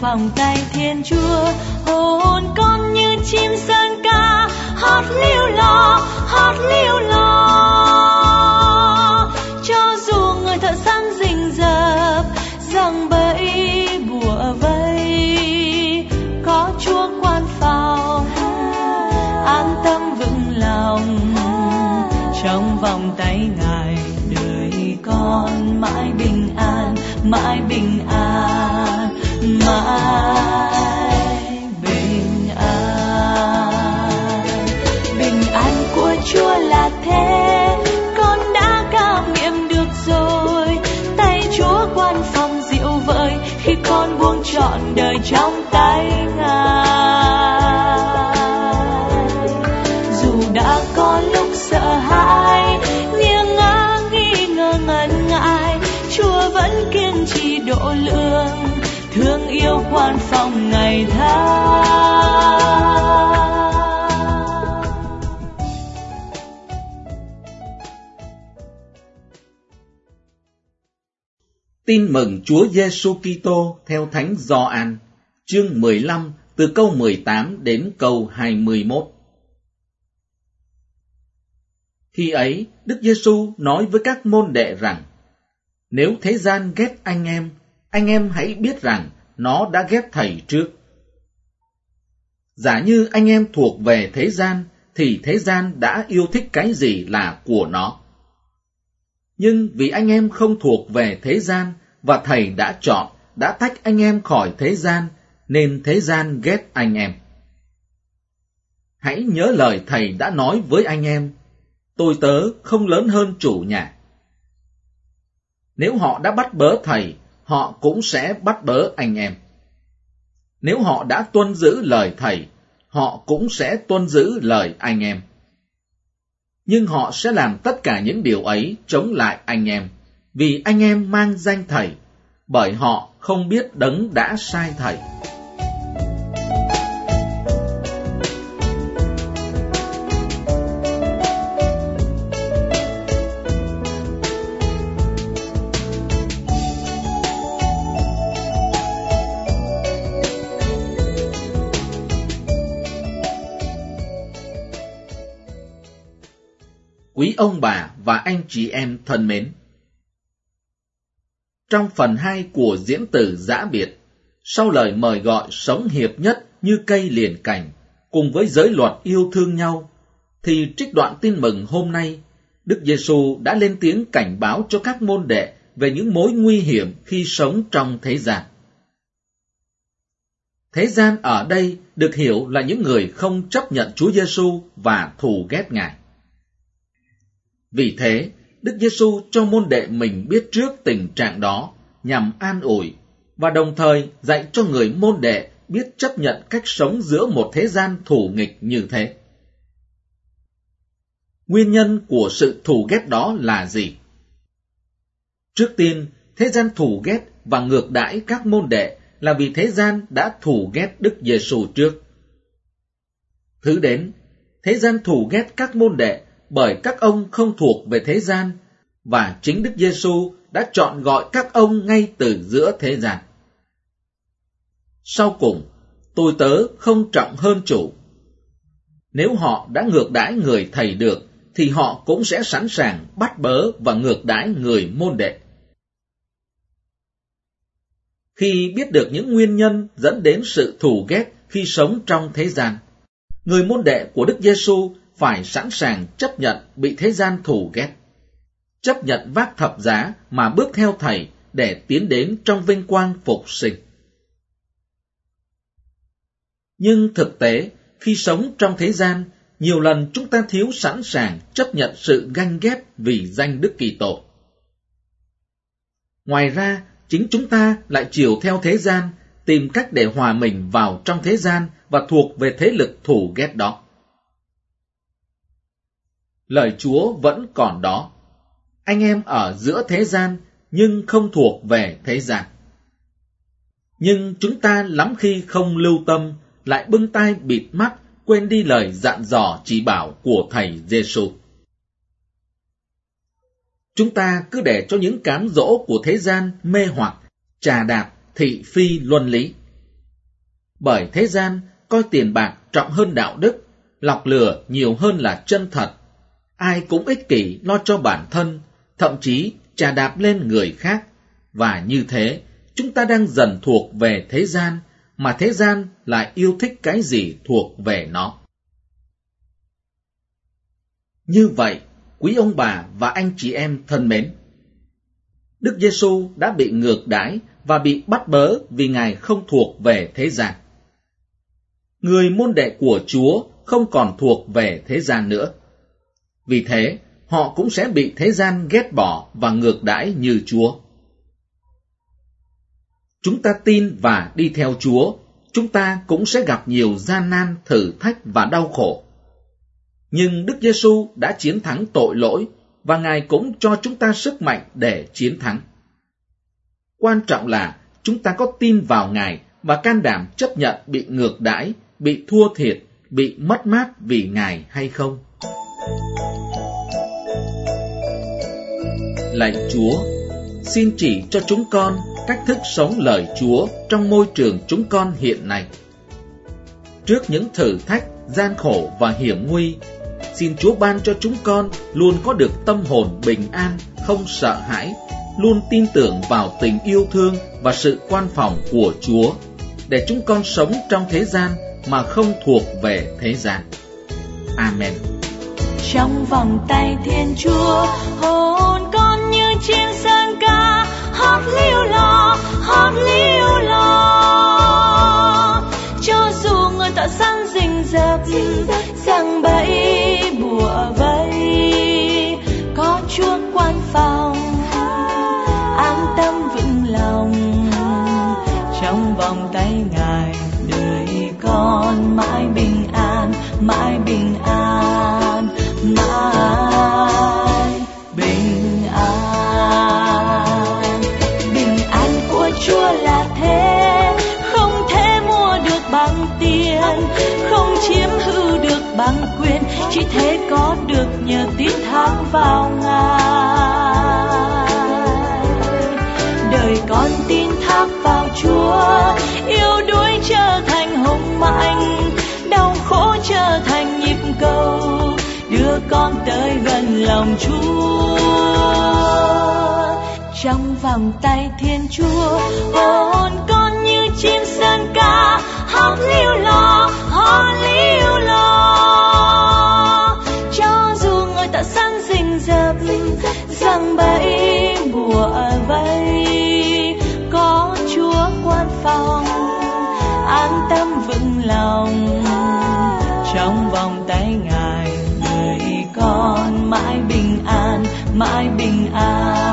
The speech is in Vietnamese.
vòng tay Thiên Chúa. Hồn con như chim sơn ca hót liêu lo, cho dù người thợ săn rình rập giăng bẫy bủa vây, có Chúa quan phòng an tâm vững lòng, trong vòng tay Ngài đời con mãi bình an, mãi bình an, mãi bình an. Bình an của Chúa là thế, con đã cảm nghiệm được rồi. Tay Chúa quan phòng dịu vợi khi con buông trọn đời trong tay Ngài. Dù đã có lúc sợ hãi, nghiêng ngã nghi ngờ ngần ngại, Chúa vẫn kiên trì độ lượng, thương yêu quan phòng ngày tháng. Tin mừng Chúa Giêsu Kitô theo Thánh Gioan, chương 15 từ câu 18 đến câu 21. Khi ấy, Đức Giêsu nói với các môn đệ rằng: nếu thế gian ghét anh em hãy biết rằng nó đã ghét Thầy trước. Giả như anh em thuộc về thế gian, thì thế gian đã yêu thích cái gì là của nó. Nhưng vì anh em không thuộc về thế gian, và Thầy đã chọn, đã tách anh em khỏi thế gian, nên thế gian ghét anh em. Hãy nhớ lời Thầy đã nói với anh em: tôi tớ không lớn hơn chủ nhà. Nếu họ đã bắt bớ Thầy, họ cũng sẽ bắt bớ anh em. Nếu họ đã tuân giữ lời Thầy, họ cũng sẽ tuân giữ lời anh em. Nhưng họ sẽ làm tất cả những điều ấy chống lại anh em, vì anh em mang danh Thầy, bởi họ không biết Đấng đã sai Thầy. Quý ông bà và anh chị em thân mến, trong phần 2 của diễn từ giã biệt, sau lời mời gọi sống hiệp nhất như cây liền cành, cùng với giới luật yêu thương nhau, thì trích đoạn tin mừng hôm nay, Đức Giêsu đã lên tiếng cảnh báo cho các môn đệ về những mối nguy hiểm khi sống trong thế gian. Thế gian ở đây được hiểu là những người không chấp nhận Chúa Giêsu và thù ghét Ngài. Vì thế, Đức Giêsu cho môn đệ mình biết trước tình trạng đó nhằm an ủi, và đồng thời dạy cho người môn đệ biết chấp nhận cách sống giữa một thế gian thù nghịch như thế. Nguyên nhân của sự thù ghét đó là gì? Trước tiên, thế gian thù ghét và ngược đãi các môn đệ là vì thế gian đã thù ghét Đức Giêsu trước. Thứ đến, thế gian thù ghét các môn đệ bởi các ông không thuộc về thế gian, và chính Đức Giêsu đã chọn gọi các ông ngay từ giữa thế gian. Sau cùng, tôi tớ không trọng hơn chủ. Nếu họ đã ngược đãi người Thầy được, thì họ cũng sẽ sẵn sàng bắt bớ và ngược đãi người môn đệ. Khi biết được những nguyên nhân dẫn đến sự thù ghét khi sống trong thế gian, người môn đệ của Đức Giêsu phải sẵn sàng chấp nhận bị thế gian thù ghét, chấp nhận vác thập giá mà bước theo Thầy để tiến đến trong vinh quang phục sinh. Nhưng thực tế, khi sống trong thế gian, nhiều lần chúng ta thiếu sẵn sàng chấp nhận sự ganh ghét vì danh Đức Kitô. Ngoài ra, chính chúng ta lại chiều theo thế gian, tìm cách để hòa mình vào trong thế gian và thuộc về thế lực thù ghét đó. Lời Chúa vẫn còn đó. Anh em ở giữa thế gian nhưng không thuộc về thế gian. Nhưng chúng ta lắm khi không lưu tâm, lại bưng tai bịt mắt, quên đi lời dặn dò chỉ bảo của Thầy Giêsu. Chúng ta cứ để cho những cám dỗ của thế gian mê hoặc, trà đạp, thị phi luân lý. Bởi thế gian coi tiền bạc trọng hơn đạo đức, lọc lừa nhiều hơn là chân thật. Ai cũng ích kỷ lo cho bản thân, thậm chí chà đạp lên người khác. Và như thế, chúng ta đang dần thuộc về thế gian, mà thế gian lại yêu thích cái gì thuộc về nó. Như vậy, quý ông bà và anh chị em thân mến, Đức Giêsu đã bị ngược đãi và bị bắt bớ vì Ngài không thuộc về thế gian. Người môn đệ của Chúa không còn thuộc về thế gian nữa. Vì thế, họ cũng sẽ bị thế gian ghét bỏ và ngược đãi như Chúa. Chúng ta tin và đi theo Chúa, chúng ta cũng sẽ gặp nhiều gian nan, thử thách và đau khổ. Nhưng Đức Giêsu đã chiến thắng tội lỗi và Ngài cũng cho chúng ta sức mạnh để chiến thắng. Quan trọng là chúng ta có tin vào Ngài và can đảm chấp nhận bị ngược đãi, bị thua thiệt, bị mất mát vì Ngài hay không. Lạy Chúa, xin chỉ cho chúng con cách thức sống lời Chúa trong môi trường chúng con hiện nay. Trước những thử thách, gian khổ và hiểm nguy, xin Chúa ban cho chúng con luôn có được tâm hồn bình an, không sợ hãi, luôn tin tưởng vào tình yêu thương và sự quan phòng của Chúa, để chúng con sống trong thế gian mà không thuộc về thế gian. Amen. Trong vòng tay Thiên Chúa, hồn con như chim sơn ca, hót líu lo, hót líu lo. Cho dù người tạo sẵn rình rập, giăng bẫy bùa vây, có Chúa quan phòng, an tâm vững lòng. Trong vòng tay Ngài, đời con mãi bình an, mãi bình an, mãi bình an. Bình an của Chúa là thế, không thể mua được bằng tiền, không chiếm hữu được bằng quyền, chỉ thế có được nhờ tín thác vào Ngài. Đời con tin thác vào Chúa, yêu đuối trở thành hùng mạnh, đau khổ trở thành nhịp cầu, đưa con tới gần lòng Chúa. Trong vòng tay Thiên Chúa, hồn con như chim sơn ca, hót líu lo, hót líu lo. Cho dù người tạo sẵn rình rập, giăng bẫy bùa vây, có Chúa quan phòng, an tâm vững lòng. Trong vòng tay Ngài, người con mãi bình an, mãi bình an.